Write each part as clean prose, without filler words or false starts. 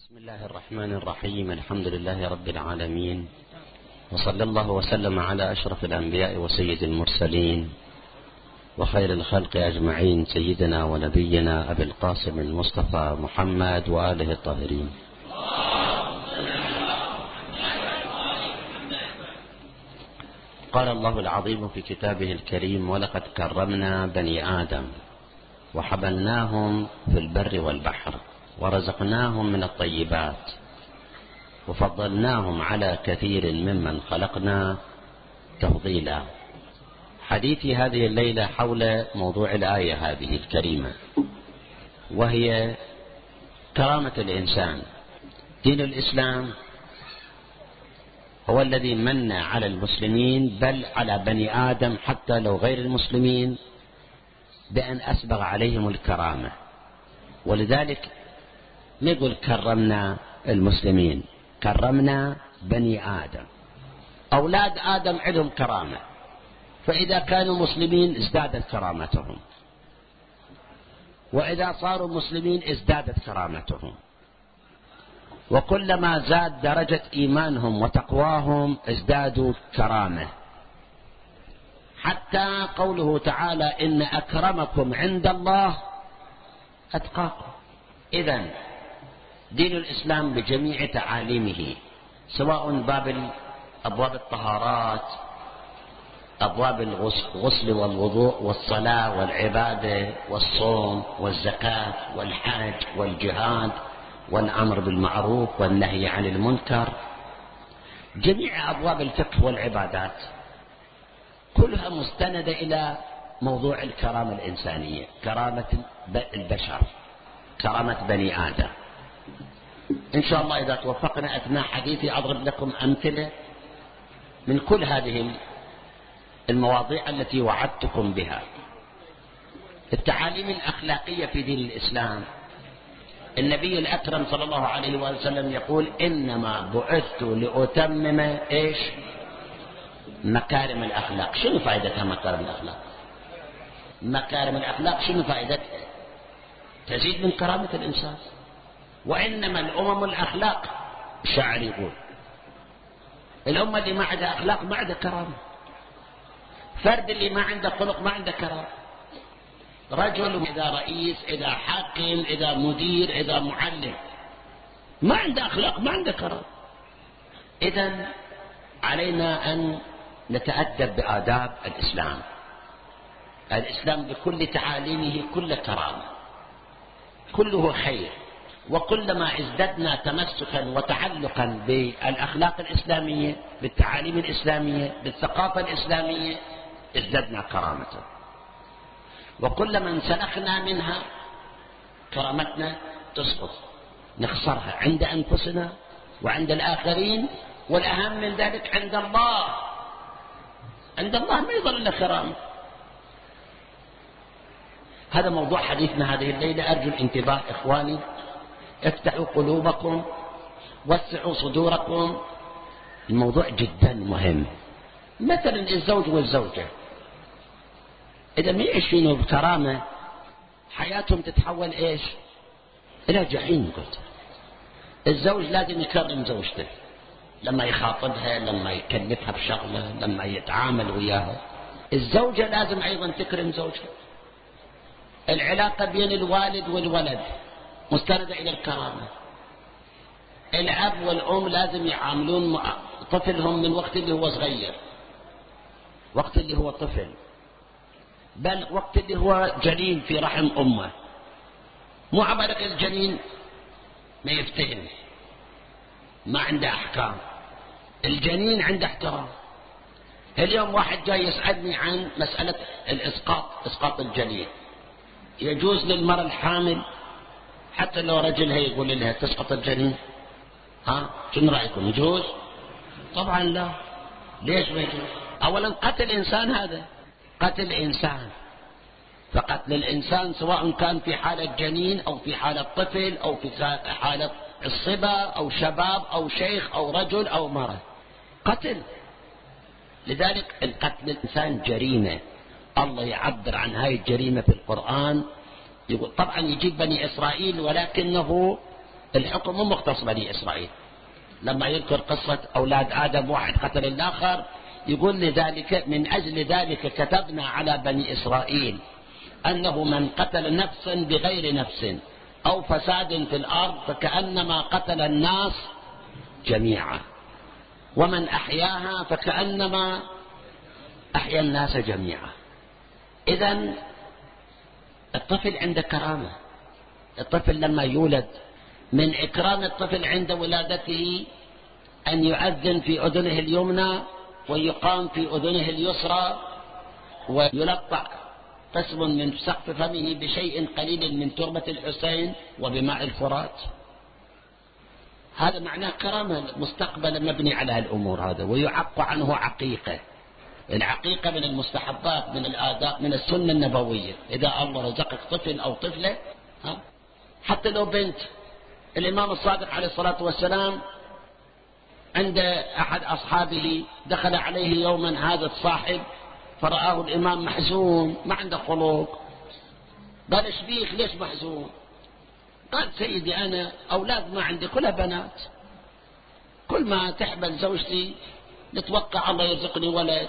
بسم الله الرحمن الرحيم. الحمد لله رب العالمين، وصلى الله وسلم على أشرف الأنبياء وسيد المرسلين وخير الخلق أجمعين، سيدنا ونبينا أبي القاسم المصطفى محمد وآله الطاهرين. قال الله العظيم في كتابه الكريم: ولقد كرمنا بني آدم وحملناهم في البر والبحر ورزقناهم من الطيبات وفضلناهم على كثير ممن خلقنا تفضيلا. حديثي هذه الليلة حول موضوع الآية هذه الكريمة، وهي كرامة الإنسان. دين الإسلام هو الذي من على المسلمين، بل على بني آدم حتى لو غير المسلمين، بأن أسبغ عليهم الكرامة. ولذلك نقول كرمنا المسلمين، كرمنا بني آدم. أولاد آدم عندهم كرامة، فإذا كانوا مسلمين ازدادت كرامتهم، وإذا صاروا مسلمين ازدادت كرامتهم، وكلما زاد درجة إيمانهم وتقواهم ازدادوا كرامة، حتى قوله تعالى: إن أكرمكم عند الله أتقاكم. إذن دين الإسلام بجميع تعاليمه، سواء أبواب الطهارات، أبواب الغسل والوضوء والصلاة والعبادة والصوم والزكاة والحج والجهاد والأمر بالمعروف والنهي عن المنكر، جميع أبواب الفقه والعبادات كلها مستندة إلى موضوع الكرامة الإنسانية، كرامة البشر، كرامة بني آدم. إن شاء الله إذا توفقنا أثناء حديثي أضرب لكم أمثلة من كل هذه المواضيع التي وعدتكم بها. التعاليم الأخلاقية في دين الإسلام، النبي الأكرم صلى الله عليه وسلم يقول: إنما بعثت لأتمم إيش؟ مكارم الأخلاق. شنو فائدتها مكارم الأخلاق؟ مكارم الأخلاق شنو فائدتها؟ تزيد من كرامة الإنسان. وإنما الأمم الأخلاق. الشاعر يقول: الأمة اللي ما عندها أخلاق ما عندها كرامة. فرد اللي ما عنده خلق ما عنده كرامة. رجل إذا رئيس، إذا حاكم، إذا مدير، إذا معلم، ما عنده أخلاق ما عنده كرامة. إذن علينا أن نتأدب بآداب الإسلام. الإسلام بكل تعاليمه كل كرامة، كله خير. وكلما ازددنا تمسكا وتعلقا بالأخلاق الإسلامية، بالتعاليم الإسلامية، بالثقافة الإسلامية، ازددنا كرامة. وكلما انسلخنا منها كرامتنا تسقط، نخسرها عند أنفسنا وعند الآخرين، والأهم من ذلك عند الله. عند الله ما يظل لنا كرامة. هذا موضوع حديثنا هذه الليلة. أرجو الانتباه إخواني، افتحوا قلوبكم، وسعوا صدوركم. الموضوع جدا مهم. مثلا الزوج والزوجة إذا ما يعيشون بكرامة، حياتهم تتحول إيش؟ إلى جحيم. قلت الزوج لازم يكرم زوجته لما يخاطبها، لما يكلفها بشغله، لما يتعامل وياها. الزوجة لازم أيضا تكرم زوجها. العلاقة بين الوالد والولد مستندة إلى الكرامة. الأب والأم لازم يعاملون طفلهم من وقت اللي هو صغير، وقت اللي هو طفل، بل وقت اللي هو جنين في رحم أمه. مو عبالك الجنين ما يفتهم، ما عنده أحكام. الجنين عنده احترام. اليوم واحد جاي يسألني عن مسألة إسقاط الجنين. يجوز للمرأة الحامل حتى لو رجلها يقول لها تسقط الجنين؟ شنو رأيكم؟ يجوز؟ طبعا لا. ليش ما يجوز؟ أولا قتل إنسان، هذا قتل إنسان. فقتل الإنسان سواء كان في حالة جنين أو في حالة طفل أو في حالة الصبا أو شباب أو شيخ أو رجل أو مرأة، قتل. لذلك القتل الإنسان جريمة. الله يعبر عن هاي الجريمة في القرآن، يقول طبعا يجيب بني إسرائيل، ولكنه الحكم مو مختص بني إسرائيل. لما يذكر قصة أولاد آدم واحد قتل الآخر يقول لذلك من أجل ذلك كتبنا على بني إسرائيل أنه من قتل نفسا بغير نفس أو فساد في الأرض فكأنما قتل الناس جميعا، ومن أحياها فكأنما أحيا الناس جميعا. إذن الطفل عنده كرامة. الطفل لما يولد من إكرام الطفل عند ولادته أن يؤذن في أذنه اليمنى ويقام في أذنه اليسرى ويلطع قسم من سقف فمه بشيء قليل من تربة الحسين وبماء الفرات. هذا معناه كرامة مستقبلا مبني على الأمور هذا. ويعق عنه عقيقة. العقيقة من المستحبات، من الآداب، من السنة النبوية. إذا الله رزقك طفل أو طفلة حتى لو بنت. الإمام الصادق عليه الصلاة والسلام عند أحد أصحابه دخل عليه يوما هذا الصاحب فرآه الإمام محزون ما عنده خلق. قال ايش بيك ليش محزون؟ قال سيدي أنا أولاد ما عندي كلها بنات، كل ما تحبل زوجتي نتوقع الله يرزقني ولد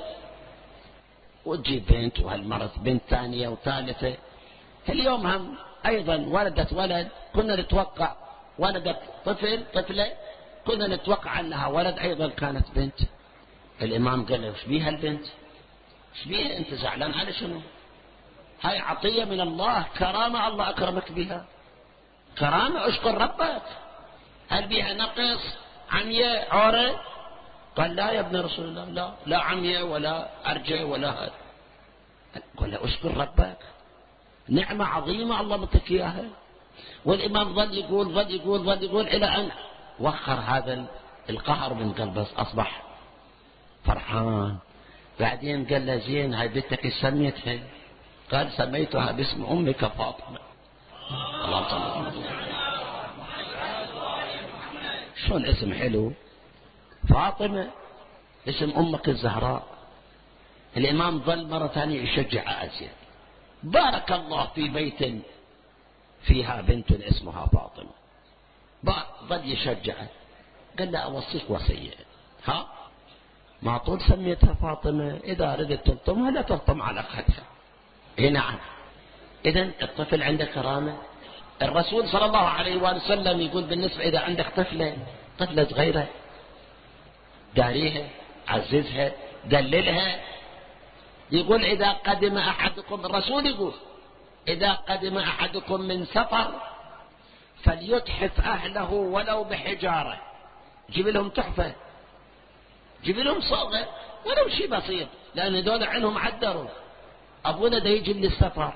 وتجيب بنت وهالمرة بنت ثانية وثالثة. اليوم هم أيضا ولدت ولد كنا نتوقع ولدت طفلة كنا نتوقع أنها ولد أيضا كانت بنت. الإمام قال له ايش بيها البنت؟ ايش بيها أنت زعلان على شنو؟ هاي عطية من الله، كرامة الله أكرمك بها، كرامة اشكر ربك. هل بيها نقص عمية عورة؟ قال لا يا ابن رسول الله، لا عمية ولا أرجع ولا هذا. قال له اشكر ربك، نعمة عظيمة الله متك إياها. والإمام ظل يقول إلى أن وخر هذا القهر من قلبه، أصبح فرحان. بعدين قال له زين هاي بنتك ايش سميتها؟ قال سميتها باسم أمك فاطمة. اللهم صل على محمد. شلون اسم حلو فاطمة، اسم أمك الزهراء. الإمام ظل مرة ثانية يشجع أزيد، بارك الله في بيت فيها بنت اسمها فاطمة. ظل يشجعه. قال له أوصيك وصية، ما طول سميتها فاطمة إذا ردت تلطمها لا تلطم على خدها. نعم. إذن الطفل عنده كرامة. الرسول صلى الله عليه وسلم يقول بالنسبة إذا عندك طفلة صغيرة داريها عززها دللها. يقول إذا قدم أحدكم، الرسول يقول إذا قدم أحدكم من سفر فليتحف أهله ولو بحجارة. جيب لهم تحفة، جيب لهم صوغة ولو شيء بسيط، لأن دول عنهم عدروا أبونا دا يجي من السفر.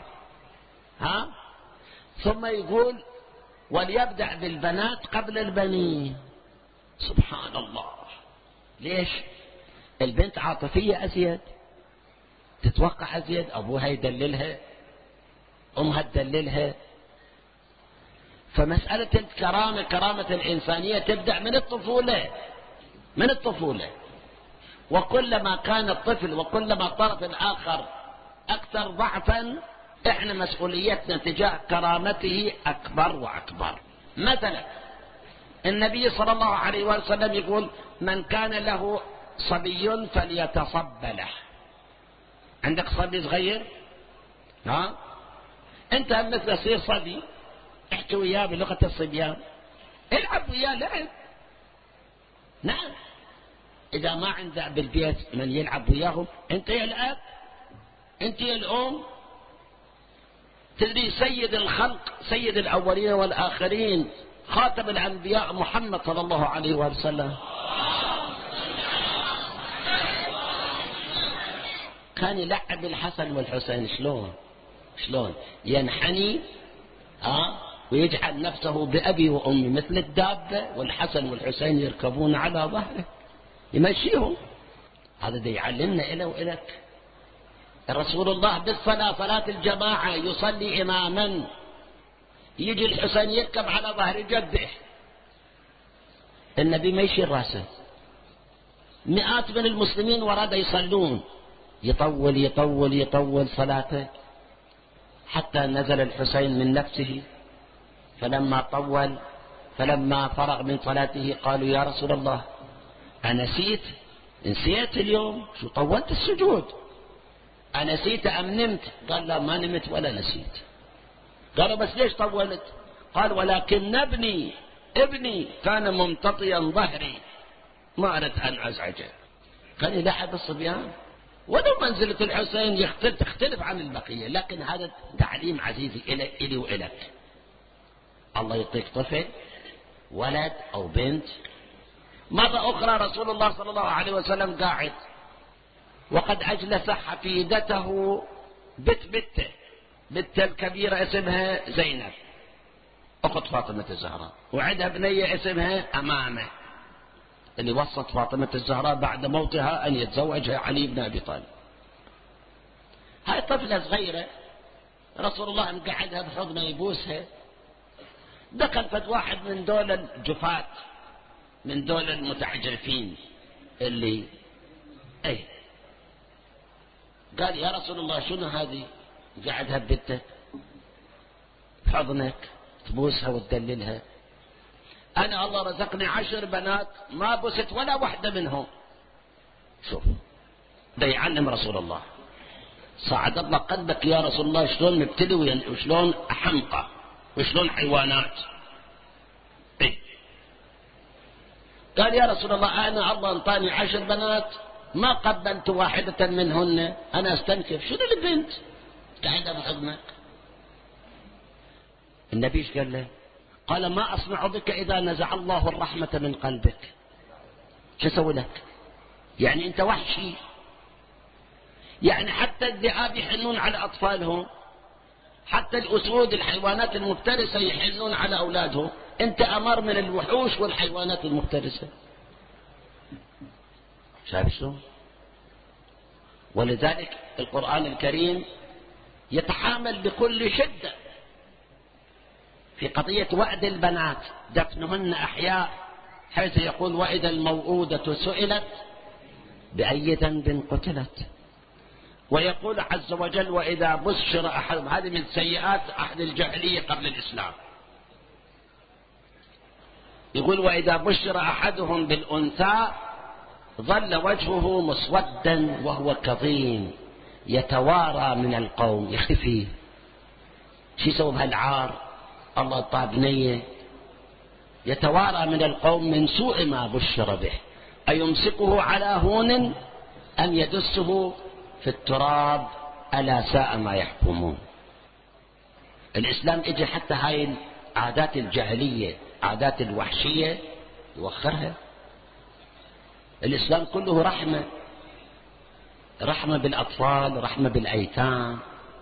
ثم يقول وليبدأ بالبنات قبل البنين. سبحان الله. ليش؟ البنت عاطفية أزيد، تتوقع أزيد، أبوها يدللها، أمها تدللها. فمسألة الكرامة، كرامة الإنسانية تبدأ من الطفولة. وكلما كان الطفل وكلما الطرف الآخر أكثر ضعفا إحنا مسؤوليتنا تجاه كرامته أكبر وأكبر. مثلا النبي صلى الله عليه وسلم يقول من كان له صبي فليتصب له. عندك صبي صغير أنت مثل صير صبي، احكي وياه بلغة الصبيان، العب وياه لعب. نعم. إذا ما عنده بالبيت من يلعب وياهم أنت يا الأب أنت يا الأم. تدري سيد الخلق سيد الأولين والآخرين خاتم الأنبياء محمد صلى الله عليه وسلم كان يلعب الحسن والحسين. شلون ينحني ويجعل نفسه بأبي وأمي مثل الدابة، والحسن والحسين يركبون على ظهره يمشيهم. هذا ده يعلمنا إلى وإلك. رسول الله بالصلاة صلاة الجماعة يصلي إماما، يجي الحسين يركب على ظهر جده، النبي ما يشيل راسه. مئات من المسلمين وراه يصلون، يطول صلاته حتى نزل الحسين من نفسه. فلما طول فلما فرغ من صلاته قالوا يا رسول الله نسيت اليوم؟ شو طولت السجود؟ أنسيت أم نمت؟ قال لا ما نمت ولا نسيت. قالوا بس ليش طولت؟ قال ولكن ابني كان ممتطيا ظهري ما أردت أن أزعجه. قال لا أحد الصبيان ولو منزلة الحسين تختلف عن البقية، لكن هذا تعليم عزيزي إلي وإلك. الله يعطيك طفل ولد أو بنت. مرة أخرى رسول الله صلى الله عليه وسلم قاعد وقد أجلس حفيدته بنته الكبيرة اسمها زينب أخت فاطمة الزهراء، وعندها بنية اسمها أمامة اللي وصت فاطمة الزهراء بعد موتها أن يتزوجها علي بن أبي طالب. هاي طفلة صغيرة رسول الله مقعدها بحضنه يبوسها. دخل فد واحد من دول الجفاة من دول المتعجرفين اللي قال يا رسول الله شنو هذه؟ قعدها ببنتك بحضنك تبوسها وتدللها. أنا الله رزقني 10 بنات ما بست ولا واحدة منهم. شوف ده يعلم رسول الله. صعد الله قلبك يا رسول الله شلون مبتلي وشلون حمقى وشلون حيوانات. قال يا رسول الله أنا الله انطاني 10 بنات ما قبلت واحدة منهن، أنا استنكف. شنو البنت قاعدة بحضنك؟ النبي ايش قال له؟ قال ما أصنع بك إذا نزع الله الرحمة من قلبك. شو أسوي لك؟ يعني أنت وحشي؟ يعني حتى الذئاب يحنون على أطفالهم، حتى الأسود الحيوانات المفترسة يحنون على أولادهم، أنت أمر من الوحوش والحيوانات المفترسة. شايف شلون؟ ولذلك القرآن الكريم يتحامل بكل شدة في قضية وعد البنات دفنهن أحياء، حيث يقول وإذا الموءودة سئلت بأي ذنب قتلت، ويقول عز وجل وإذا بشر أحدهم. هذه من سيئات أهل الجاهلية قبل الإسلام. يقول وإذا بشر أحدهم بالأنثى ظل وجهه مسودا وهو كظيم يتوارى من القوم. يختفي. شو يسوي بهالعار؟ الله طاه بنية. يتوارى من القوم من سوء ما بشر به أيمسكه على هون أم يدسه في التراب ألا ساء ما يحكمون. الإسلام اجى حتى هاي العادات الجاهلية عادات الوحشية يوخرها. الإسلام كله رحمة بالأطفال، رحمة بالأيتام،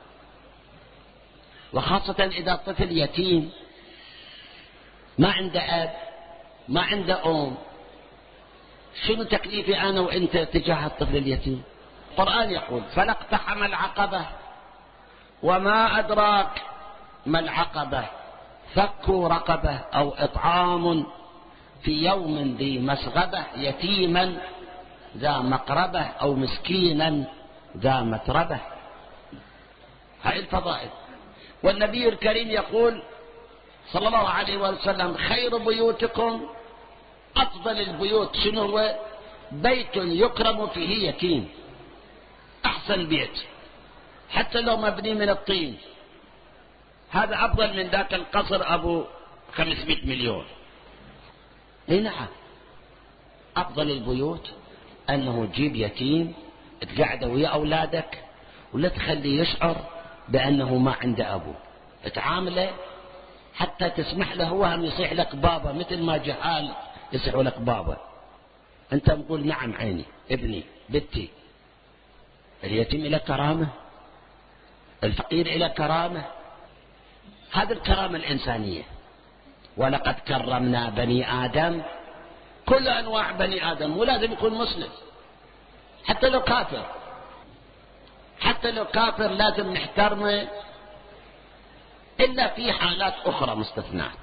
وخاصة إذا الطفل يتيم ما عنده أب ما عنده أم. شنو تكليفي أنا وإنت تجاه الطفل اليتيم؟ القرآن يقول فلا اقتحم العقبة وما أدراك ما العقبة فك رقبة أو إطعام في يوم ذي مسغبة يتيما ذا مقربة أو مسكينا ذا متربة. هاي الفضائل. والنبي الكريم يقول صلى الله عليه وسلم خير بيوتكم أفضل البيوت شنو هو؟ بيت يكرم فيه يتيم. أحسن بيت حتى لو مبني من الطين هذا أفضل من ذاك القصر أبو 500 مليون. اي نعم. أفضل البيوت أنه تجيب يتيم تقعده ويا أولادك ولا تخليه يشعر بأنه ما عنده أبو. تعامله حتى تسمح له هو هم يصيح لك بابا، مثل ما جهال يصيحوا لك بابا. أنت تقول نعم عيني ابني بنتي. اليتيم إلى كرامة، الفقير إلى كرامة. هذه الكرامة الإنسانية. ولقد كرمنا بني آدم، كل أنواع بني آدم، مو لازم يكون مسلم، حتى لو كافر، حتى لو كافر لازم نحترمه إلا في حالات أخرى مستثنات.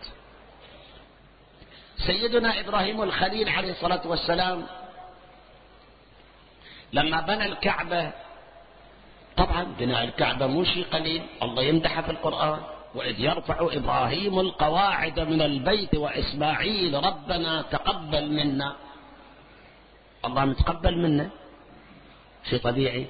سيدنا إبراهيم الخليل عليه الصلاة والسلام لما بنى الكعبة، طبعا بناء الكعبة مو شيء قليل، الله يمدحه في القرآن وإذ يرفع إبراهيم القواعد من البيت وإسماعيل ربنا تقبل منا. الله متقبل منا، شيء طبيعي.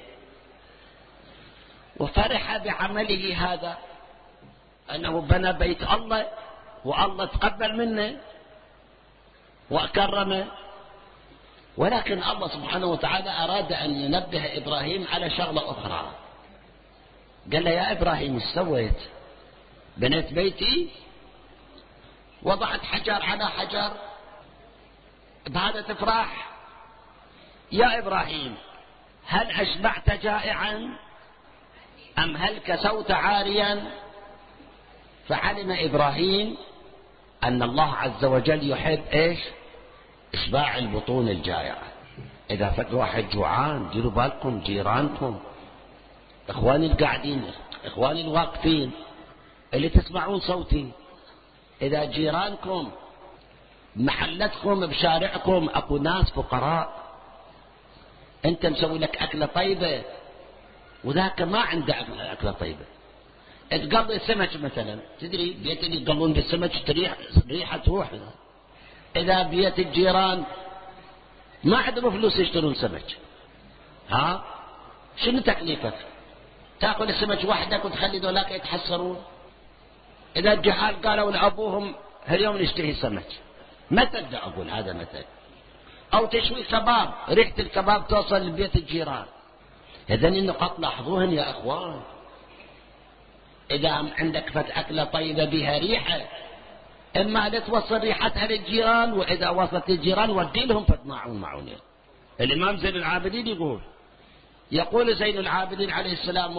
وفرح بعمله هذا، أنه بنى بيت الله والله تقبل منه وأكرمه. ولكن الله سبحانه وتعالى أراد أن ينبه إبراهيم على شغلة أخرى. قال له يا إبراهيم ايش سويت؟ بنيت بيتي، وضعت حجر على حجر، بهذا تفرح؟ يا إبراهيم هل أشبعت جائعا أم هل كسوت عاريا؟ فعلم إبراهيم أن الله عز وجل يحب إيش؟ إشباع البطون الجائعة. إذا فجأة واحد جوعان ديروا بالكم، جيرانكم، إخواني القاعدين، إخواني الواقفين اللي تسمعون صوتي، إذا جيرانكم محلتكم بشارعكم أكو ناس فقراء، أنت مسوي لك أكلة طيبة وذاك ما عنده أكلة طيبة، تقضي سمك مثلا، تدري بيت اللي يقضون بالسمك ريحة تروح. إذا بيت الجيران ما عندهم فلوس يشترون سمك، ها شنو تكليفك؟ تأكل السمك وحدك وتخلي ذولاك يتحسرون؟ إذا الجهال قالوا لأبوهم هاليوم نشتهي سمك، مثل دا أقول هذا مثل. أو تشوي كباب، ريحة الكباب توصل لبيت الجيران. إذن النقاط لاحظوهن يا أخوان. إذا عندك أكلة طيبة بها ريحة، إما لتوصل ريحتها للجيران، وإذا وصلت للجيران ودي لهم فتماعون معونين. الإمام زين العابدين يقول زين العابدين عليه السلام: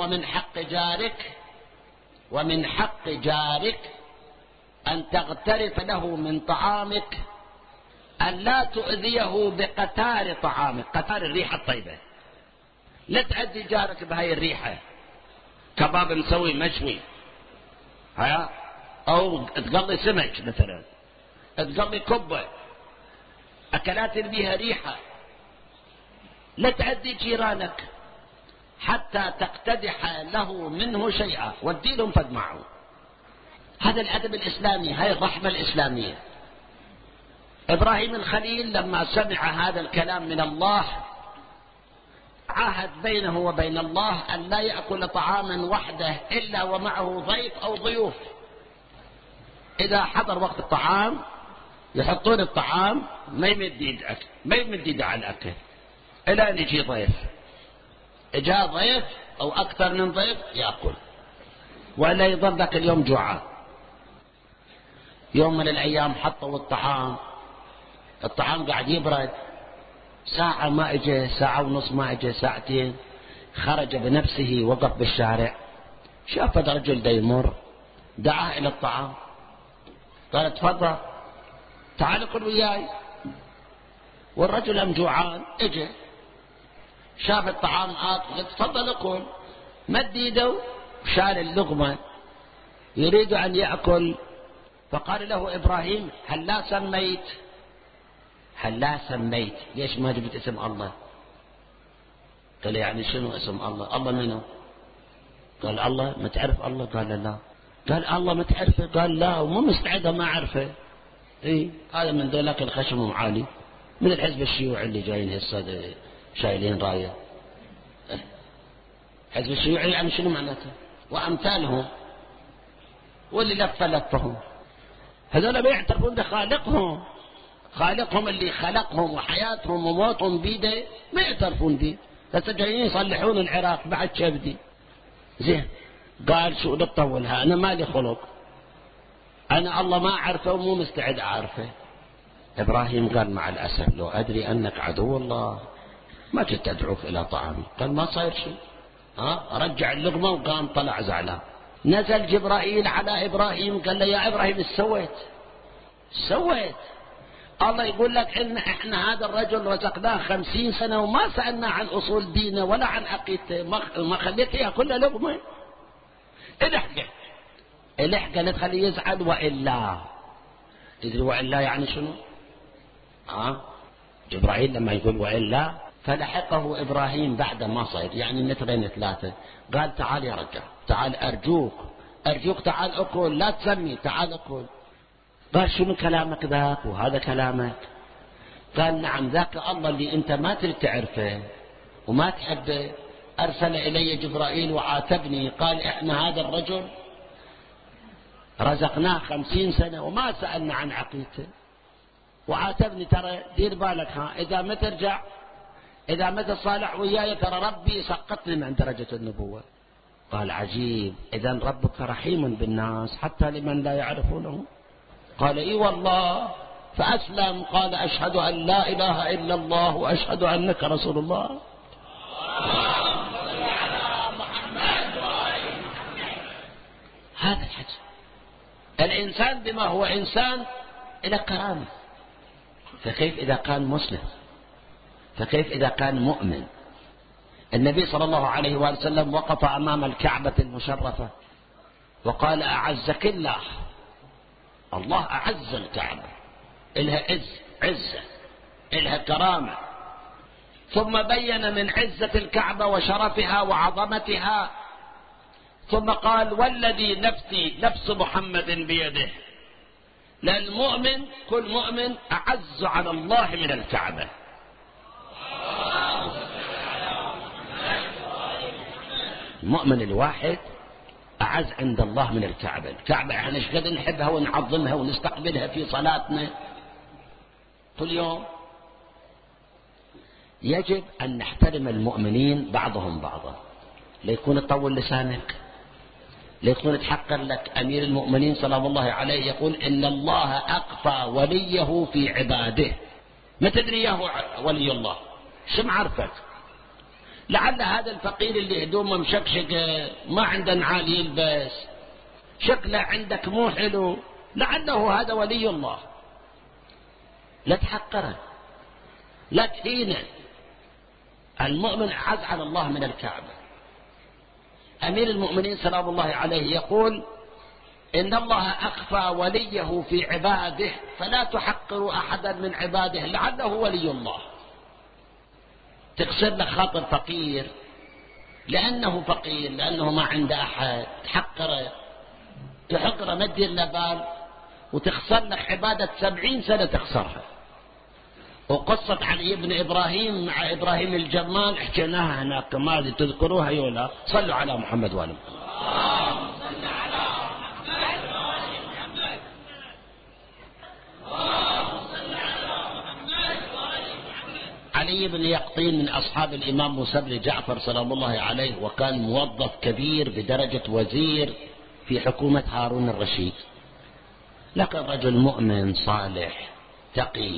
ومن حق جارك أن تغترف له من طعامك، أن لا تؤذيه بقتار طعامك. قتار الريحة الطيبة، لا تأذي جارك بهاي الريحة، كباب مسوي مشوي، أو تقضي سمك مثلا، تقضي كبة، أكلات بها ريحة، لا تأذي جيرانك حتى تقتدح له منه شيئا ودي لهم فدمعه. هذا الأدب الإسلامي، هاي الرحمة الإسلامية. إبراهيم الخليل لما سمع هذا الكلام من الله عاهد بينه وبين الله أن لا يأكل طعاما وحده إلا ومعه ضيف أو ضيوف. إذا حضر وقت الطعام يحطون الطعام، ما يمد يده على الأكل إلى أن يجي ضيف. إجا ضيف أو أكثر من ضيف يأكل، ولا يظل ذاك اليوم جوعان. يوم من الأيام حطوا الطعام قاعد يبرد، ساعة ما اجى، ساعة ونص ما اجى، ساعتين، خرج بنفسه وقف بالشارع، شاف رجل دا يمر، دعاه إلى الطعام، قال: تفضل تعال كل وياي. والرجل هم جوعان، اجى شاف الطعام قال: تفضل اكل. مد يده وشال اللقمة يريد أن يأكل، فقال له إبراهيم: هل لا سميت؟ ليش ما جبت اسم الله؟ قال: يعني شنو اسم الله؟ الله منه؟ قال: الله. ما تعرف الله؟ قال: لا. قال: الله ما تعرفه؟ قال: لا. ومو مستعد ما أعرفه. هذا من ذولاك الخشم عالي، من الحزب الشيوعي اللي جايين هسه شايلين راية. حزب الشيوعي يعني شنو معناته؟ وأمثالهم، واللي لفهم هذول ما يعترفون بخالقهم. خالقهم اللي خلقهم وحياتهم وموتهم بيده ما يعترفون به. هسه جايين يصلحون العراق بعد شبدي. زين، قال: شو نطولها، أنا مالي خلق، أنا الله ما أعرفه ومو مستعد أعرفه. إبراهيم قال: مع الأسف لو أدري أنك عدو الله ما كنت أدعوك إلى طعامي. قال: ما صاير شيء. رجع اللقمة وقام طلع زعلان. نزل جبرائيل على إبراهيم قال له: يا إبراهيم ايش سويت؟ الله يقول لك إن إحنا هذا الرجل رزقناه 50 سنة وما سألنا عن أصول دينه ولا عن عقيدته، ما خليته يأكل لقمة. الحقه لا تخليه يزعل، وإلا تدري وإلا يعني شنو؟ جبرائيل لما يقول وإلا، فلحقه إبراهيم بعد ما صير، يعني مترين 3، قال: تعال يا رجال، تعال أرجوك أرجوك تعال أكل، لا تسمي، تعال أكل. قال شنو كلامك ذاك وهذا كلامك؟ قال نعم ذاك الله اللي أنت ما تريد تعرفه وما تحبه أرسل إلي جبرائيل وعاتبني، قال إحنا هذا الرجل رزقناه 50 سنة وما سألنا عن عقيدته، وعاتبني ترى دير بالك إذا ما ترجع، إذا ما تصالح وياي ترى ربي سقطني من درجة النبوة. قال عجيب، إذا ربك رحيم بالناس حتى لمن لا يعرفونه. قال إي والله، فأسلم. قال أشهد أن لا إله إلا الله وأشهد أنك رسول الله. هذا الحج. الإنسان بما هو إنسان إلى كرامة، فكيف إذا كان مسلم؟ فكيف إذا كان مؤمن؟ النبي صلى الله عليه وسلم وقف أمام الكعبة المشرفة وقال أعزك الله. الله أعز الكعبة، إلها عزة، إلها كرامة. ثم بين من عزة الكعبة وشرفها وعظمتها، ثم قال والذي نفسي نفس محمد بيده، للمؤمن كل مؤمن أعز على الله من الكعبة. المؤمن الواحد أعز عند الله من الكعبة. الكعبة احنا ايش قد نحبها ونعظمها ونستقبلها في صلاتنا كل يوم. يجب أن نحترم المؤمنين بعضهم بعضا، ليكون تطول لسانك، ليكون تحقر لك. أمير المؤمنين سلام الله عليه يقول إن الله أقفى وليه في عباده. ما تدري ياهو ولي الله، شو معرفك؟ لعل هذا الفقير اللي هدومه مشكشكة ما عنده نعال يلبس، شكله عندك مو حلو، لعله هذا ولي الله. لا تحقره، لا تهينه. المؤمن أعز على الله من الكعبة. أمير المؤمنين سلام الله عليه يقول إن الله أخفى وليه في عباده فلا تحقروا أحدا من عباده لعله ولي الله. تكسر له خاطر فقير لأنه فقير، لأنه ما عنده أحد، تحقره، تحقره، ما تدير له بال، وتخسر لك عبادة 70 سنة تخسرها. وقصة علي بن إبراهيم مع إبراهيم الجمال حكيناها هناك، ما أدري تذكروها يولا. صلوا على محمد وآل محمد. علي بن يقطين من أصحاب الإمام موسى بن جعفر سلام الله عليه، وكان موظف كبير بدرجة وزير في حكومة هارون الرشيد، لكن رجل مؤمن صالح تقي،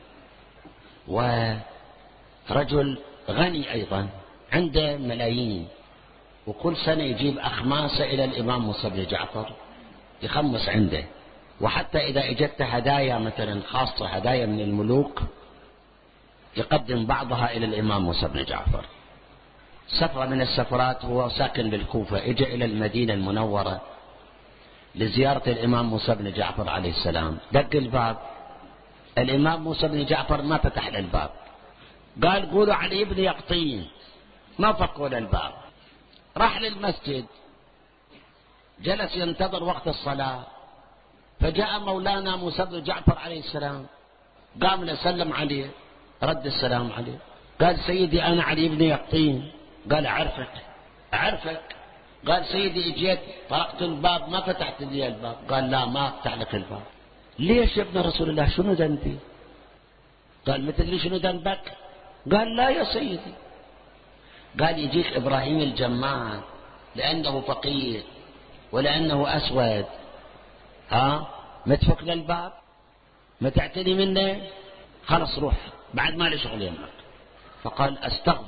ورجل غني أيضا، عنده ملايين، وكل سنة يجيب أخماسة إلى الإمام موسى بن جعفر يخمس عنده. وحتى إذا اجت هدايا مثلا خاصة، هدايا من الملوك، يقدم بعضها إلى الإمام موسى بن جعفر. سفرة من السفرات، هو ساكن بالكوفة، اجى إلى المدينة المنورة لزيارة الإمام موسى بن جعفر عليه السلام. دق الباب، الإمام موسى بن جعفر ما فتح له الباب، قال قولوا علي بن يقطين، ما فكوا له الباب. راح للمسجد، جلس ينتظر وقت الصلاة، فجاء مولانا موسى بن جعفر عليه السلام، قام لسلم عليه، رد السلام عليه، قال سيدي أنا علي بن يقطين. قال أعرفك. قال سيدي اجيت طرقت الباب ما فتحت لي الباب. قال لا ما افتح لك الباب. ليش يا ابن رسول الله، شنو ذنبي؟ قال مثل لي شنو ذنبك؟ قال لا يا سيدي. قال يجيك إبراهيم الجمال لأنه فقير ولأنه أسود، ما تفك له الباب، ما تعتني منه، خلص روح بعد ما لي شغل يمك. فقال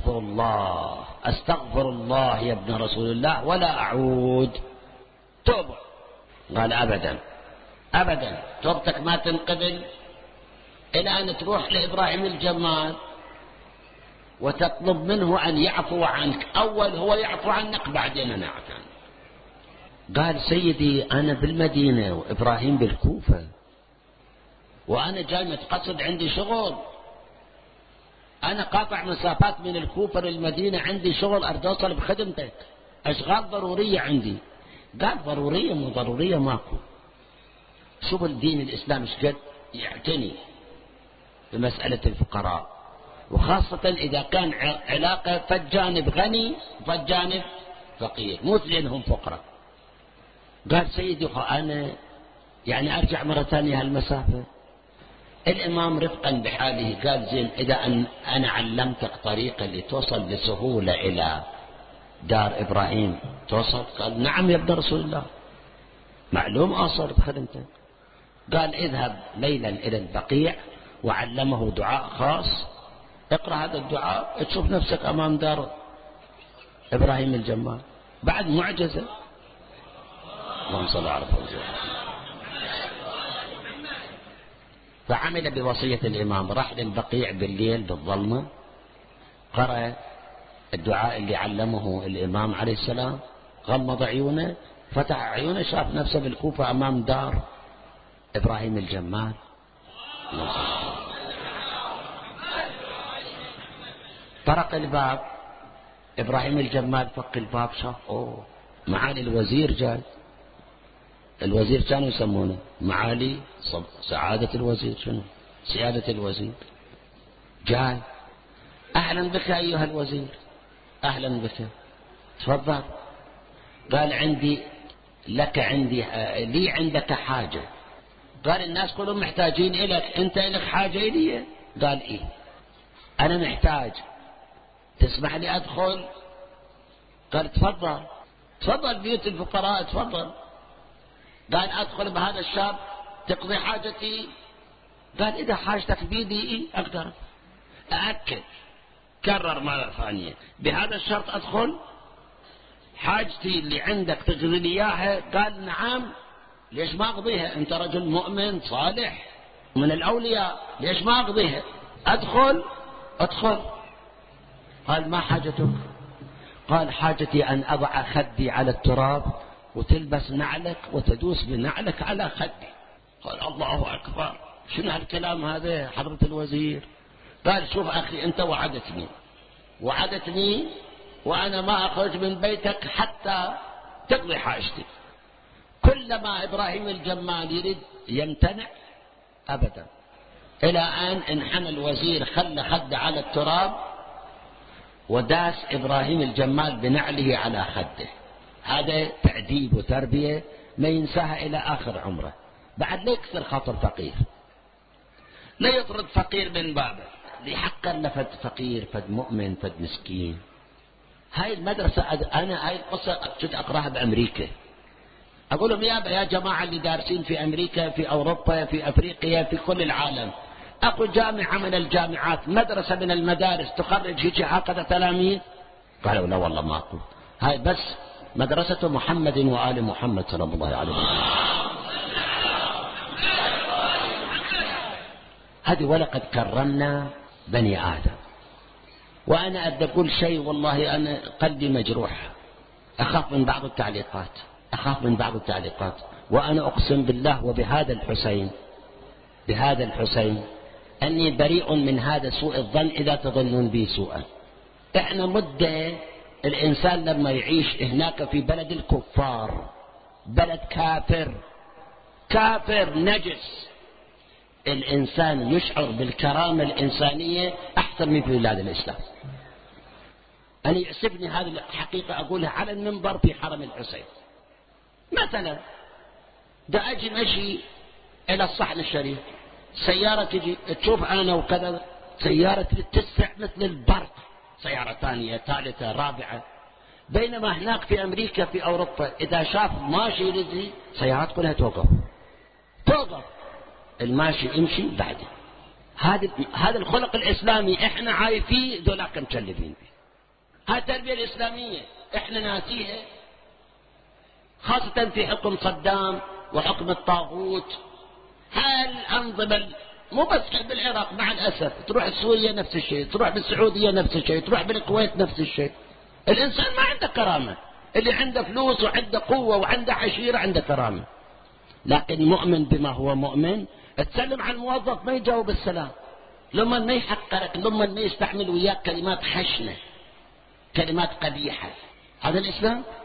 أستغفر الله يا ابن رسول الله ولا أعود. توبة. قال أبدا توبتك ما تنقبل إلى أن تروح لإبراهيم الجمال وتطلب منه أن يعفو عنك. أول هو يعفو عنك، بعدين أنا أعفو عنك. قال سيدي أنا بالمدينة وإبراهيم بالكوفة، وأنا جاي متقصد، عندي شغل، أنا قاطع مسافات من الكوفة للمدينة، عندي شغل أريد أوصل بخدمتك، أشغال ضرورية عندي. قال ضرورية مو ضرورية ماكو. شوف الدين الإسلام شقد يعتني بمسألة الفقراء، وخاصة إذا كان علاقة فالجانب غني فالجانب فقير، مو اثنينهم فقراء. قال سيدي أنا يعني أرجع مرة ثانية هالمسافة. الإمام رفقا بحاله قال زين إذا أنا علمتك طريقة اللي توصل بسهولة إلى دار إبراهيم توصل؟ قال نعم يا ابن رسول الله، معلوم أصل خدمتك. قال اذهب ليلا إلى البقيع، وعلمه دعاء خاص، اقرأ هذا الدعاء تشوف نفسك أمام دار إبراهيم الجمال. بعد معجزة. اللهم صل على رسول. فعمل بوصية الإمام، راح للبقيع بالليل بالظلمة، قرأ الدعاء اللي علمه الإمام عليه السلام، غمض عيونه، فتح عيونه، شاف نفسه بالكوفة أمام دار إبراهيم الجمال. طرق الباب، إبراهيم الجمال فك الباب، شاف أوه معالي الوزير جاي. الوزير كانوا يسمونه معالي سعادة الوزير، شنو سيادة الوزير جاي. أهلا بك أيها الوزير. أهلا بك، تفضل. قال عندي لك عندي لي عندك حاجة. قال الناس كلهم محتاجين إليك، أنت لك حاجة إلي؟ قال إيه أنا محتاج، تسمح لي أدخل؟ قال تفضل. تفضل بيوت الفقراء تفضل. قال أدخل بهذا الشاب تقضي حاجتي؟ قال إذا حاجتك بيدي أقدر. أأكد، كرر مرة ثانية، بهذا الشرط أدخل؟ حاجتي اللي عندك تقضي لي إياها؟ قال نعم. ليش ما أقضيها؟ أنت رجل مؤمن صالح من الأولياء، ليش ما أقضيها؟ أدخل. أدخل. قال ما حاجتك؟ قال حاجتي أن أضع خدي على التراب وتلبس نعلك وتدوس بنعلك على خدي. قال الله أكبر، شنو هالكلام هذا حضرة الوزير؟ قال شوف أخي، أنت وعدتني وأنا ما أخرج من بيتك حتى تقضي حاجتي. كلما إبراهيم الجمال يريد يمتنع أبدا، إلى أن انحنى الوزير خلى خده على التراب وداس إبراهيم الجمال بنعله على خده. هذا تأديب وتربية ما ينساها إلى آخر عمره. بعد لا يكسر خاطر فقير، لا يطرد فقير من بابه، لحقا لفد فقير فد مؤمن فد مسكين. هاي المدرسة أنا هاي القصة كنت أقرأها بأمريكا. أقول لهم يا جماعة اللي دارسين في أمريكا في أوروبا في أفريقيا في كل العالم، أكو جامعة من الجامعات مدرسة من المدارس تخرج هيك هكذا تلاميذ؟ قالوا لا والله ما أقول، هاي بس مدرسة محمد وآل محمد صلى الله عليه وسلم. هذه ولقد كرمنا بني آدم. وأنا أبدأ أقول شيء والله أنا قلبي مجروح، أخاف من بعض التعليقات، وأنا أقسم بالله وبهذا الحسين أني بريء من هذا سوء الظن إذا تظنون بي سوءا. إحنا مدة الإنسان لما يعيش هناك في بلد الكفار، بلد كافر نجس، الإنسان يشعر بالكرامة الإنسانية أحسن من في بلاد الإسلام. أنا يعسفني هذه الحقيقة أقولها على المنبر في حرم الحسين. مثلا دا أجي مشي إلى الصحن الشريف، سيارة تجي تشوف أنا وكذا، سيارة تسرع مثل البرق، سيارة ثانية ثالثة رابعة. بينما هناك في أمريكا في أوروبا إذا شاف ماشي رزي سيارات كلها توقف، الماشي يمشي بعده. هذا الخلق الإسلامي إحنا عايفين، ذولاك مكلفين فيه. هذه التربية الإسلامية إحنا ناسيها، خاصة في حكم صدام وحكم الطاغوت. الأنظمة مو بس بالعراق مع الأسف، تروح سوريا نفس الشيء، تروح بالسعودية نفس الشيء، تروح بالكويت نفس الشيء. الإنسان ما عنده كرامة، اللي عنده فلوس وعنده قوة وعنده عشيرة عنده كرامة. لكن مؤمن بما هو مؤمن، تسلم على الموظف ما يجاوب السلام، لما ما يحقرك، لما ما يستعمل وياك كلمات خشنة، كلمات قبيحة. هذا الإسلام؟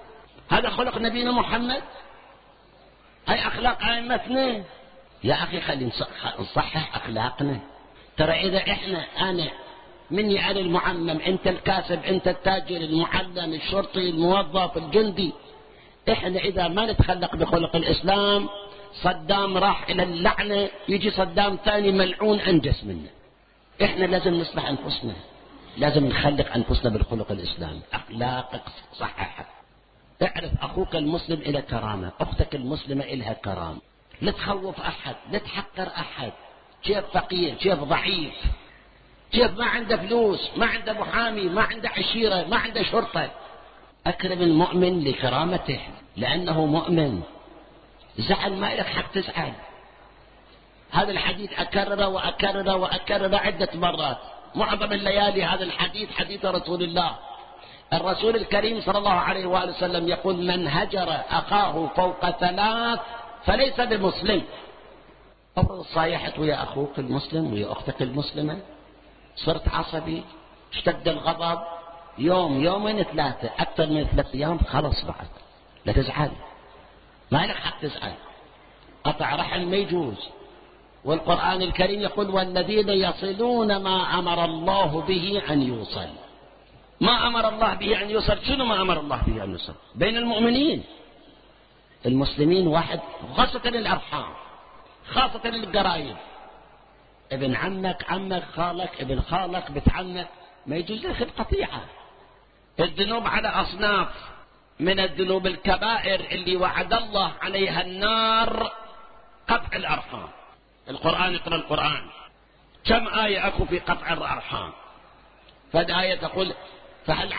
هذا خلق نبينا محمد؟ هاي أخلاق أئمتنا؟ يا أخي خلينا نصحح أخلاقنا. ترى إذا أنا مني أنا المعمم، أنت الكاسب، أنت التاجر، المعلم، الشرطي، الموظف، الجندي، إحنا إذا ما نتخلق بخلق الإسلام، صدام راح إلى اللعنة، يجي صدام ثاني ملعون أنجس منه. إحنا لازم نصلح أنفسنا، لازم نخلق أنفسنا بالخلق الإسلامي. أخلاقك صححها. اعرف أخوك المسلم إلى كرامة، أختك المسلمة إلها كرامة. لا تخوف أحد، لا تحقر أحد. كيف فقير، كيف ضعيف، كيف ما عنده فلوس، ما عنده محامي، ما عنده عشيرة، ما عنده شرطة. أكرم المؤمن لكرامته لأنه مؤمن. زعل ما لك حق تزعل. هذا الحديث أكرره وأكرره وأكرره عدة مرات. معظم الليالي هذا الحديث حديث رسول الله. الرسول الكريم صلى الله عليه وآله وسلم يقول: من هجر أخاه فوق 3 فليس بمسلم. أفرض صايحت ويا أخوك المسلم ويا أختك المسلمة، صرت عصبي، اشتد الغضب، يوم يومين 3 أكثر من 3 أيام، خلص بعد لا تزعل، ما لك حق تزعل. قطع رحم ما يجوز. والقرآن الكريم يقول: والذين يصلون ما أمر الله به أن يوصل. ما أمر الله به أن يوصل، شنو ما أمر الله به أن يوصل؟ بين المؤمنين المسلمين واحد، خاصة الأرحام، خاصة القرايب، ابن عمك، عمك، خالك، ابن خالك، بنت عمك، ما يجوز لك القطيعة. الذنوب على أصناف. من الذنوب الكبائر اللي وعد الله عليها النار قطع الأرحام. القرآن، اقرأ القرآن، كم آية أكو في قطع الأرحام؟ فالآية تقول: فهل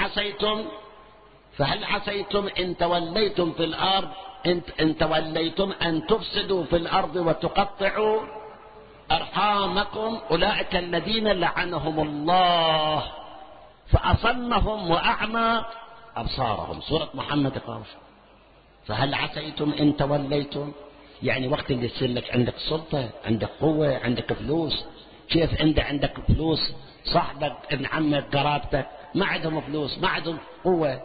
عسيتم إن توليتم في الأرض إن توليتم أن تفسدوا في الأرض وتقطعوا أرحامكم أولئك الذين لعنهم الله فأصمهم وأعمى أبصارهم. سورة محمد قاوش. فهل عسيتم إن توليتم، يعني وقت اللي يصير لك عندك سلطة، عندك قوة، عندك فلوس. كيف أنت عندك فلوس، صاحبك، ابن عمك، قرابتك ما عندهم فلوس، ما عندهم قوة،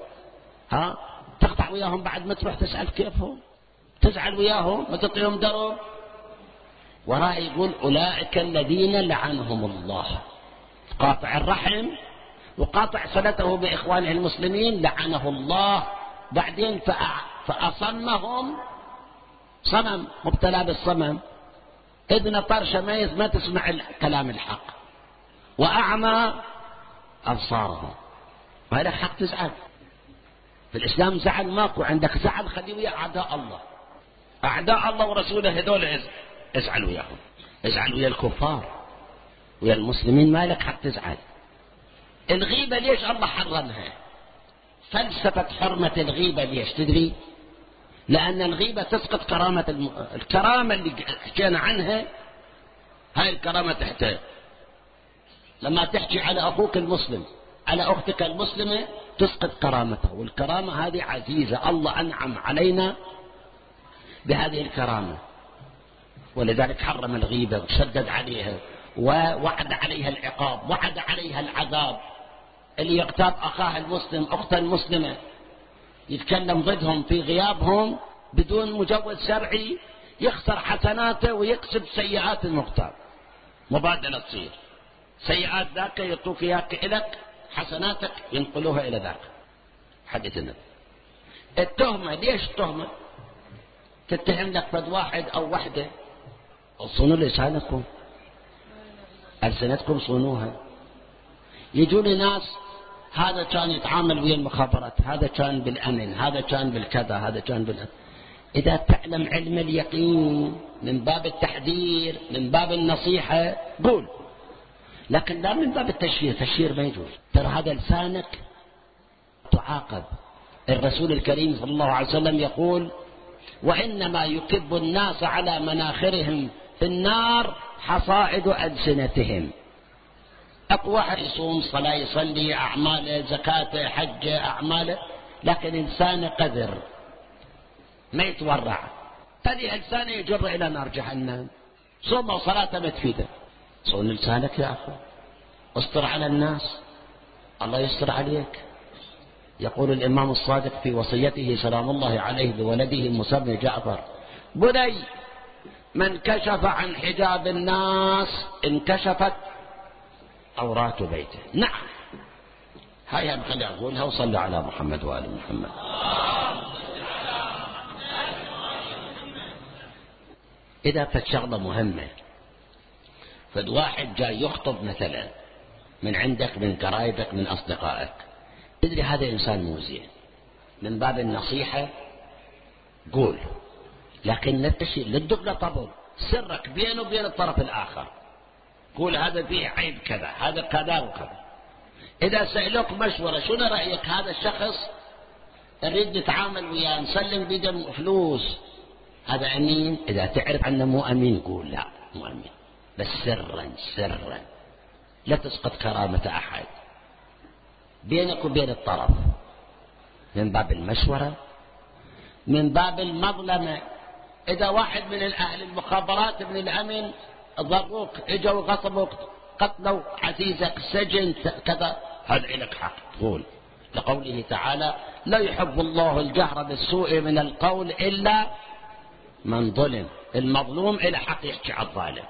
تقطع وياهم بعد ما تروح تسأل كيفهم، تزعل وياهم، ما تعطيهم درب. وراء يقول: أولئك الذين لعنهم الله. قاطع الرحم وقاطع صلته بإخوانه المسلمين لعنه الله. بعدين فأصمهم، صمم، مبتلى بالصمم، إذن طرشة ما تسمع كلام الحق. وأعمى أبصارهم. ما لك حق تزعل. في الإسلام زعل ماكو. عندك زعل خليه ويا أعداء الله. أعداء الله ورسوله هذول ازعل وياهم. ازعل ويا الكفار، ويا المسلمين ما لك حق تزعل. الغيبة ليش الله حرمها؟ فلسفة حرمة الغيبة ليش تدري؟ لأن الغيبة تسقط كرامة الكرامة اللي حكينا عنها. هاي الكرامة تحتاج لما تحكي على أخوك المسلم، على أختك المسلمة، تسقط كرامته. والكرامة هذه عزيزة، الله أنعم علينا بهذه الكرامة، ولذلك حرم الغيبة وشدد عليها ووعد عليها العقاب، وعد عليها العذاب. اللي يغتاب أخاه المسلم، أخته المسلمة، يتكلم ضدهم في غيابهم بدون مجوز شرعي، يخسر حسناته ويكسب سيئات المغتاب. مبادلة تصير، سيئات ذاك يعطوك إياك إلك، حسناتك ينقلوها إلى ذاك. حديث النبي. التهمة، ليش التهمة؟ تتهم لك فد واحد أو وحدة، صونوا لسانكم، ألسنتكم صونوها. يجون ناس، هذا كان يتعامل ويا المخابرات، هذا كان بالأمن، هذا كان بالكذا، هذا كان بالأمن. إذا تعلم علم اليقين من باب التحذير، من باب النصيحة، قول، لكن لا من باب التشهير. تشهير ما يجوز. ترى هذا لسانك تعاقب. الرسول الكريم صلى الله عليه وسلم يقول: وإنما يكب الناس على مناخرهم في النار حصائد ألسنتهم. أكو واحد يصوم، صلاة، يصلي، أعماله، زكاته، حجه، أعماله، لكن إنسان قذر ما يتورع، هذه لسانه يجر إلى نار جهنم. صوم وصلاة ما تفيده. صون لسانك يا أخو، استر على الناس، الله يستر عليك. يقول الإمام الصادق في وصيته سلام الله عليه لولده المسمى جعفر: بني من كشف عن حجاب الناس انكشفت عورات بيته. نعم، هيا خلي أقولها وصلوا على محمد وآل محمد. إذا فالشغلة مهمة، فالواحد جاي يخطب مثلا من عندك، من قرايبك، من أصدقائك، تدري هذا إنسان مو زين، من باب النصيحة قول، لكن لا تشيل للدقة طبل سرك بينه وبين الطرف الآخر، قول هذا فيه عيب كذا، هذا كذا وكذا. إذا سألوك مشورة شنو رأيك هذا الشخص نريد نتعامل وياه نسلم بيده فلوس، هذا أمين؟ إذا تعرف أنه مو أمين قول لا مو أمين، بس سرا سرا، لا تسقط كرامة أحد بينك وبين الطرف، من باب المشورة، من باب المظلمة. إذا واحد من الأهل المخابرات من الأمن ضروك، اجوا وغصبوك، قتلوا عزيزك، سجن كذا، هذا لك حق تقول، لقوله تعالى: لا يحب الله الجهر بالسوء من القول إلا من ظلم. المظلوم إلى حق يحكي على الظالم.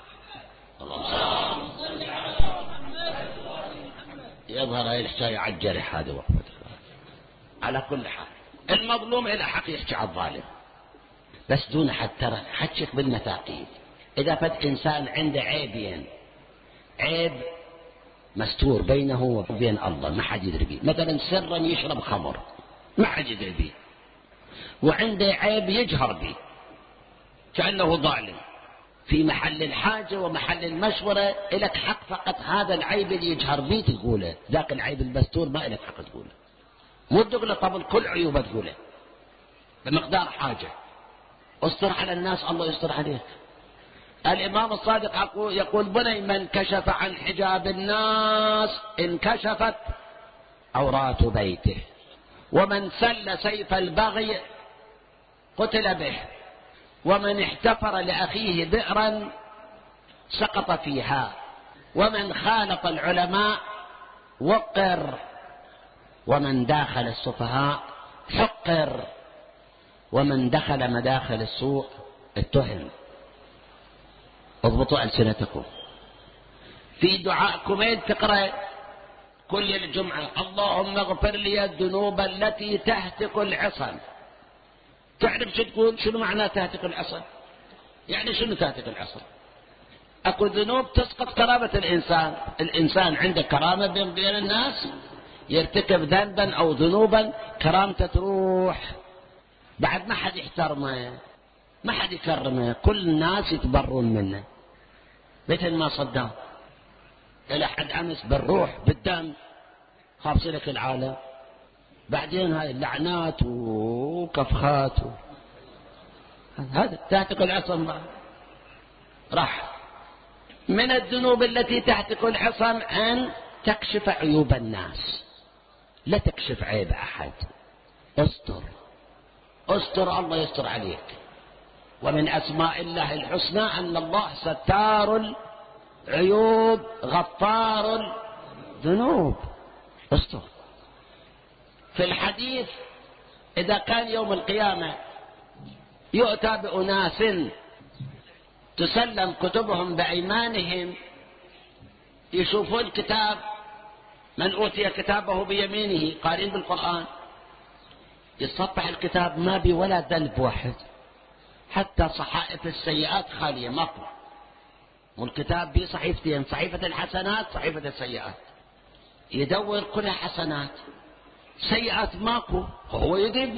يظهر هاي الحكاية على الجرح هذا وقت. على كل حال المظلوم إلى حق يحكي على الظالم، بس دون حد ترى حكيك بالمثاقيل. إذا فد إنسان عنده عيبين، عيب مستور بينه وبين الله ما حد يدري به، مثلا سرا يشرب خمر ما حد يدري به، وعنده عيب يجهر به كأنه ظالم، في محل الحاجة ومحل المشورة إلك حق فقط هذا العيب اللي يجهر به تقوله، ذاك العيب المستور ما إلك حق تقوله، مو تقول طب كل عيوبه تقوله بمقدار حاجة. استر على الناس الله يستر عليك. الإمام الصادق يقول: بني من كشف عن حجاب الناس انكشفت عورات بيته، ومن سل سيف البغي قتل به، ومن احتفر لأخيه بئرا سقط فيها، ومن خالط العلماء وقر، ومن داخل السفهاء حقر، ومن دخل مداخل السوء اتهم. اضبطوا ألسنتكم في دعائكم تقرأ كل الجمعة: اللهم اغفر لي الذنوب التي تهتك العصم. تعرف شو تقول؟ شنو معنى تهتك العصم؟ يعني شنو تهتك العصم؟ اكو ذنوب تسقط كرامة الإنسان، الإنسان عنده كرامة بين الناس، يرتكب ذنبا أو ذنوبا كرامته تروح، بعد ما حد يحترمه، ما حد يكرمه، كل الناس يتبرون منه، مثل ما صدام إلى حد أمس بالروح بالدم خابصلك العالم، بعدين هاي اللعنات وكفخات هذا تهتك العصم راح. من الذنوب التي تهتك العصم أن تكشف عيوب الناس، لا تكشف عيب أحد، استر استر الله يستر عليك. ومن أسماء الله الحسنى أن الله ستار العيوب غفار الذنوب، استر. في الحديث إذا كان يوم القيامة يؤتى بأناس تسلم كتبهم بأيمانهم، يشوفون كتاب من أوتي كتابه بيمينه قارئين بالقرآن، يصفح الكتاب ما بي ولا ذنب واحد، حتى صحائف السيئات خالية ماكو، والكتاب بي صحيفتين، صحيفة الحسنات صحيفة السيئات، يدور كلها حسنات، سيئات ماكو. هو يدري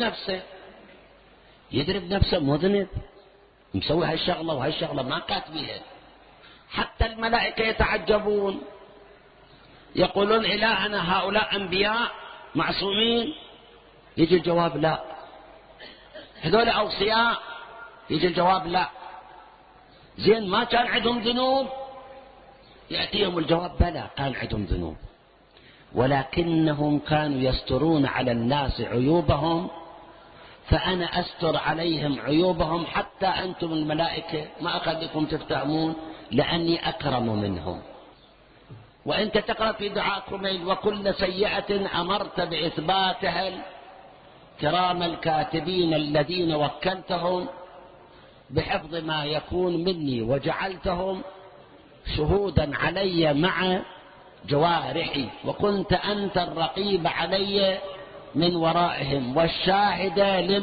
بنفسه مذنب، مسوي هالشغلة وهالشغلة ما كاتبيها. حتى الملائكة يتعجبون، يقولون إلهنا هؤلاء أنبياء معصومين؟ يجي الجواب لا. هذول أوصياء؟ يجي الجواب لا. زين ما كان عندهم ذنوب؟ يأتيهم الجواب بلى كان عندهم ذنوب، ولكنهم كانوا يسترون على الناس عيوبهم، فأنا أستر عليهم عيوبهم حتى أنتم الملائكة ما أخليكم تفتهمون لأني أكرم منهم. وأنت تقرأ في دعاء كميل: وكل سيئة أمرت بإثباتها الكرام الكاتبين الذين وكلتهم بحفظ ما يكون مني وجعلتهم شهودا علي مع جوارحي، وكنت أنت الرقيب علي من ورائهم والشاهد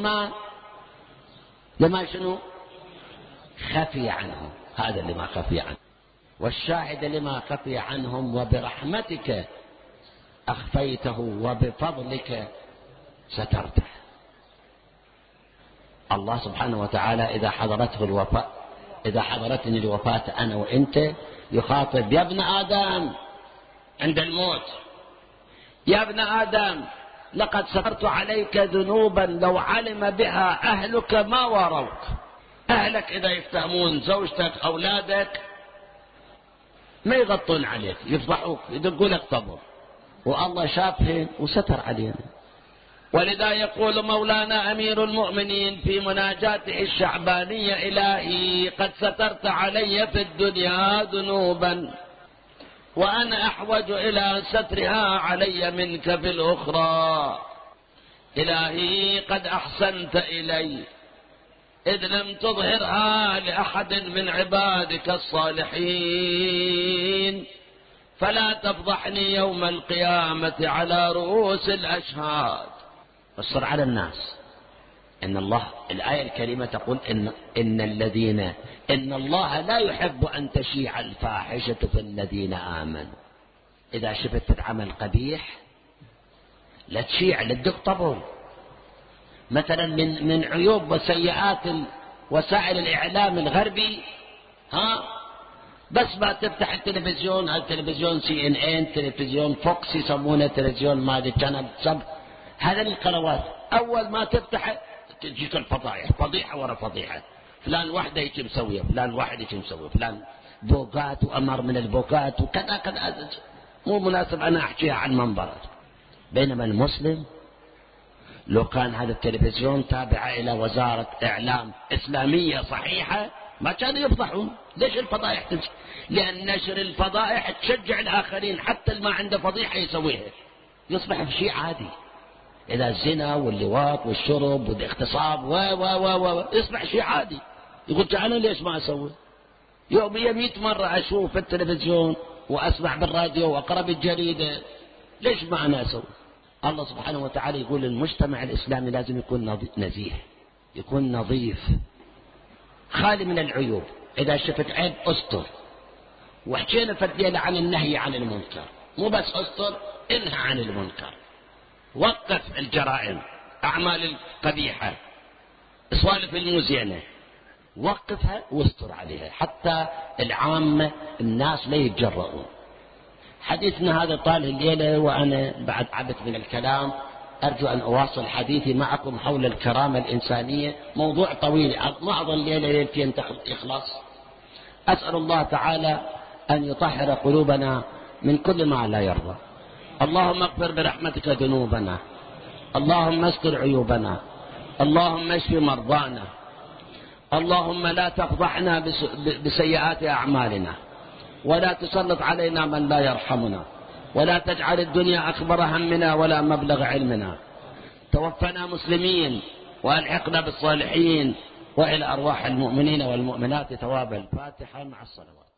لما شنو خفي عنهم. هذا لما خفي عنهم، والشاهد لما خفي عنهم، وبرحمتك أخفيته وبفضلك سترته. الله سبحانه وتعالى إذا حضرتني الوفاة أنا وإنت يخاطب: يا ابن آدم عند الموت، يا ابن آدم لقد سترت عليك ذنوبا لو علم بها أهلك ما واروك. أهلك إذا يفتهمون، زوجتك أولادك، ما يغطون عليك، يفضحوك، يدقوا لك طبر، والله شافهن وستر علينا. ولذا يقول مولانا أمير المؤمنين في مناجاته الشعبانية: إلهي قد سترت علي في الدنيا ذنوبا وأنا أحوج إلى سترها علي منك في الأخرى. إلهي قد أحسنت إلي إذ لم تظهرها لأحد من عبادك الصالحين، فلا تفضحني يوم القيامة على رؤوس الأشهاد. اصر على الناس. إن الله، الآية الكريمة تقول إن الله لا يحب أن تشيع الفاحشة في الذين آمنوا. إذا شفت العمل قبيح لا تشيع، لا تدق طبل. مثلا من عيوب وسيئات وسائل الإعلام الغربي، بس ما تفتح التلفزيون، التلفزيون CNN، تلفزيون فوكس يسمونه، تلفزيون مالي شانل سب، هذا القنوات أول ما تفتح تجيك الفضائح، فضيحة ورا فضيحة. فلان واحدة يجي مسويه، فلان واحد يجي مسويه، فلان بوقات وأمر من البوقات وكذا كذا، مو مناسب أنا أحكيها عن منبرات. بينما المسلم لو كان هذا التلفزيون تابع إلى وزارة إعلام إسلامية صحيحة ما كانوا يفضحون. ليش الفضائح تمشي؟ لأن نشر الفضائح تشجع الآخرين حتى اللي ما عنده فضيحة يسويها، يصبح بشيء عادي. إذا الزنا واللواط والشرب والاغتصاب يصبح شيء عادي. يقول أنا ليش ما أسوي؟ يوميا 100 مرة أشوف في التلفزيون وأسمع بالراديو وأقرأ بالجريدة، ليش ما أنا أسوي؟ الله سبحانه وتعالى يقول المجتمع الإسلامي لازم يكون نزيه، يكون نظيف، خالي من العيوب. إذا شفت عيب أستر. وحكينا فدينا عن النهي عن المنكر، مو بس أستر، انهى عن المنكر، وقف الجرائم، أعمال القبيحة، السوالف المزينة، وقفها واستر عليها حتى العامة الناس لا يتجرؤون. حديثنا هذا طال الليلة وأنا بعد عبت من الكلام، أرجو أن أواصل حديثي معكم حول الكرامة الإنسانية. موضوع طويل ما أظن الليلة ليلتين يخلص. أسأل الله تعالى أن يطهر قلوبنا من كل ما لا يرضى. اللهم اغفر برحمتك ذنوبنا، اللهم استر عيوبنا، اللهم اشف مرضانا، اللهم لا تفضحنا بسيئات أعمالنا، ولا تسلط علينا من لا يرحمنا، ولا تجعل الدنيا أكبر همنا ولا مبلغ علمنا. توفنا مسلمين وألحقنا بالصالحين، وإلى أرواح المؤمنين والمؤمنات ثواب الفاتحة مع الصلوات.